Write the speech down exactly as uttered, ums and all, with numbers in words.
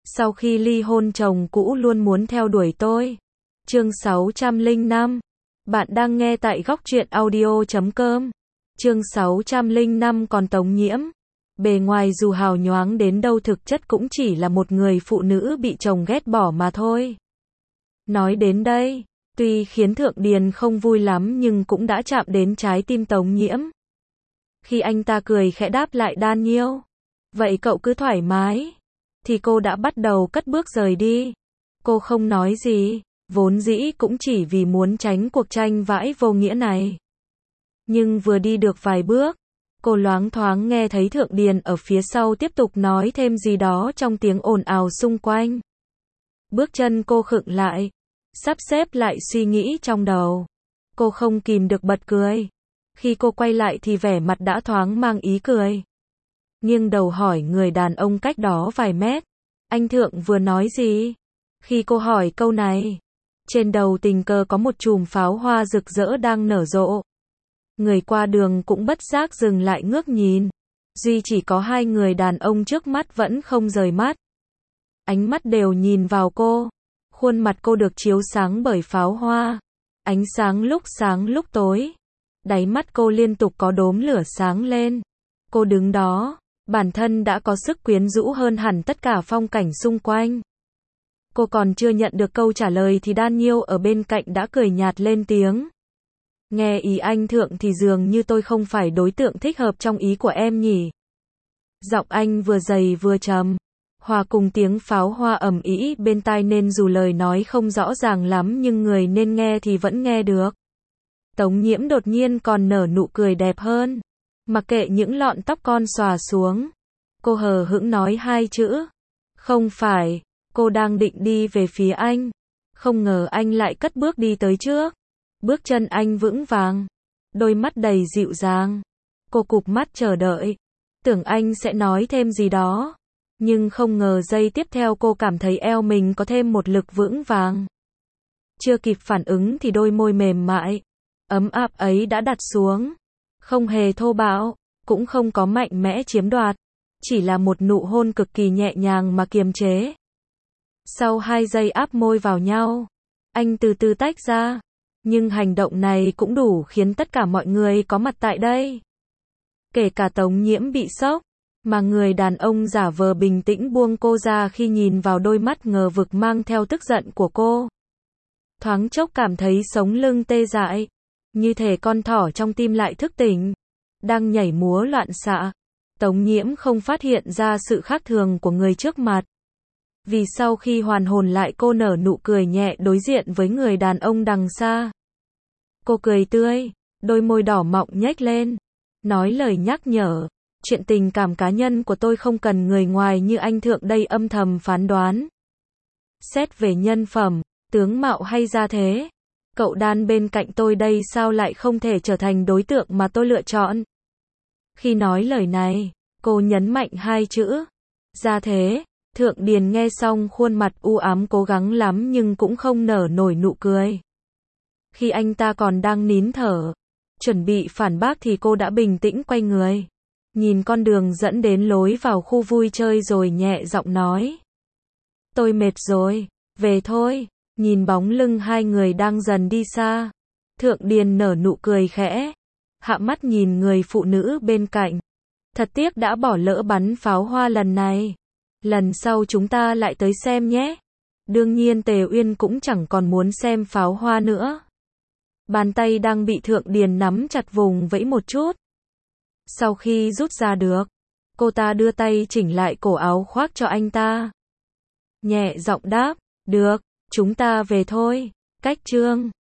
Sau khi ly hôn chồng cũ luôn muốn theo đuổi tôi. Chương sáu trăm lẻ năm. Bạn đang nghe tại góc truyện audio chấm com. Chương sáu trăm lẻ năm. Còn Tống Nhiễm, bề ngoài dù hào nhoáng đến đâu thực chất cũng chỉ là một người phụ nữ bị chồng ghét bỏ mà thôi. Nói đến đây, tuy khiến Thượng Điền không vui lắm nhưng cũng đã chạm đến trái tim Tống Nhiễm. Khi anh ta cười khẽ đáp lại Daniel, vậy cậu cứ thoải mái, thì cô đã bắt đầu cất bước rời đi. Cô không nói gì, vốn dĩ cũng chỉ vì muốn tránh cuộc tranh vãi vô nghĩa này. Nhưng vừa đi được vài bước, cô loáng thoáng nghe thấy Thượng Điền ở phía sau tiếp tục nói thêm gì đó trong tiếng ồn ào xung quanh. Bước chân cô khựng lại, sắp xếp lại suy nghĩ trong đầu. Cô không kìm được bật cười. Khi cô quay lại thì vẻ mặt đã thoáng mang ý cười. Nghiêng đầu hỏi người đàn ông cách đó vài mét, anh Thượng vừa nói gì? Khi cô hỏi câu này, trên đầu tình cờ có một chùm pháo hoa rực rỡ đang nở rộ. Người qua đường cũng bất giác dừng lại ngước nhìn. Duy chỉ có hai người đàn ông trước mắt vẫn không rời mắt. Ánh mắt đều nhìn vào cô. Khuôn mặt cô được chiếu sáng bởi pháo hoa. Ánh sáng lúc sáng lúc tối. Đáy mắt cô liên tục có đốm lửa sáng lên. Cô đứng đó, bản thân đã có sức quyến rũ hơn hẳn tất cả phong cảnh xung quanh. Cô còn chưa nhận được câu trả lời thì Daniel ở bên cạnh đã cười nhạt lên tiếng. Nghe ý anh Thượng thì dường như tôi không phải đối tượng thích hợp trong ý của em nhỉ. Giọng anh vừa dày vừa trầm, hòa cùng tiếng pháo hoa ầm ĩ bên tai nên dù lời nói không rõ ràng lắm nhưng người nên nghe thì vẫn nghe được. Tống Nhiễm đột nhiên còn nở nụ cười đẹp hơn. Mặc kệ những lọn tóc con xòa xuống, cô hờ hững nói hai chữ. Không phải. Cô đang định đi về phía anh. Không ngờ anh lại cất bước đi tới trước. Bước chân anh vững vàng, đôi mắt đầy dịu dàng. Cô cụp mắt chờ đợi, tưởng anh sẽ nói thêm gì đó. Nhưng không ngờ giây tiếp theo cô cảm thấy eo mình có thêm một lực vững vàng. Chưa kịp phản ứng thì đôi môi mềm mại, ấm áp ấy đã đặt xuống. Không hề thô bạo, cũng không có mạnh mẽ chiếm đoạt. Chỉ là một nụ hôn cực kỳ nhẹ nhàng mà kiềm chế. Sau hai giây áp môi vào nhau, anh từ từ tách ra. Nhưng hành động này cũng đủ khiến tất cả mọi người có mặt tại đây, kể cả Tống Nhiễm bị sốc, mà người đàn ông giả vờ bình tĩnh buông cô ra khi nhìn vào đôi mắt ngờ vực mang theo tức giận của cô. Thoáng chốc cảm thấy sống lưng tê dại, như thể con thỏ trong tim lại thức tỉnh, đang nhảy múa loạn xạ. Tống Nhiễm không phát hiện ra sự khác thường của người trước mặt. Vì sau khi hoàn hồn lại cô nở nụ cười nhẹ đối diện với người đàn ông đằng xa. Cô cười tươi, đôi môi đỏ mọng nhếch lên, nói lời nhắc nhở. Chuyện tình cảm cá nhân của tôi không cần người ngoài như anh Thượng đây âm thầm phán đoán. Xét về nhân phẩm, tướng mạo hay gia thế, cậu đàn bên cạnh tôi đây sao lại không thể trở thành đối tượng mà tôi lựa chọn. Khi nói lời này, cô nhấn mạnh hai chữ, gia thế. Thượng Điền nghe xong khuôn mặt u ám cố gắng lắm nhưng cũng không nở nổi nụ cười. Khi anh ta còn đang nín thở, chuẩn bị phản bác thì cô đã bình tĩnh quay người. Nhìn con đường dẫn đến lối vào khu vui chơi rồi nhẹ giọng nói. Tôi mệt rồi, về thôi. Nhìn bóng lưng hai người đang dần đi xa, Thượng Điền nở nụ cười khẽ, hạ mắt nhìn người phụ nữ bên cạnh. Thật tiếc đã bỏ lỡ bắn pháo hoa lần này. Lần sau chúng ta lại tới xem nhé. Đương nhiên Tề Uyên cũng chẳng còn muốn xem pháo hoa nữa. Bàn tay đang bị Thượng Điền nắm chặt vùng vẫy một chút. Sau khi rút ra được, cô ta đưa tay chỉnh lại cổ áo khoác cho anh ta. Nhẹ giọng đáp, được, chúng ta về thôi. Cách chương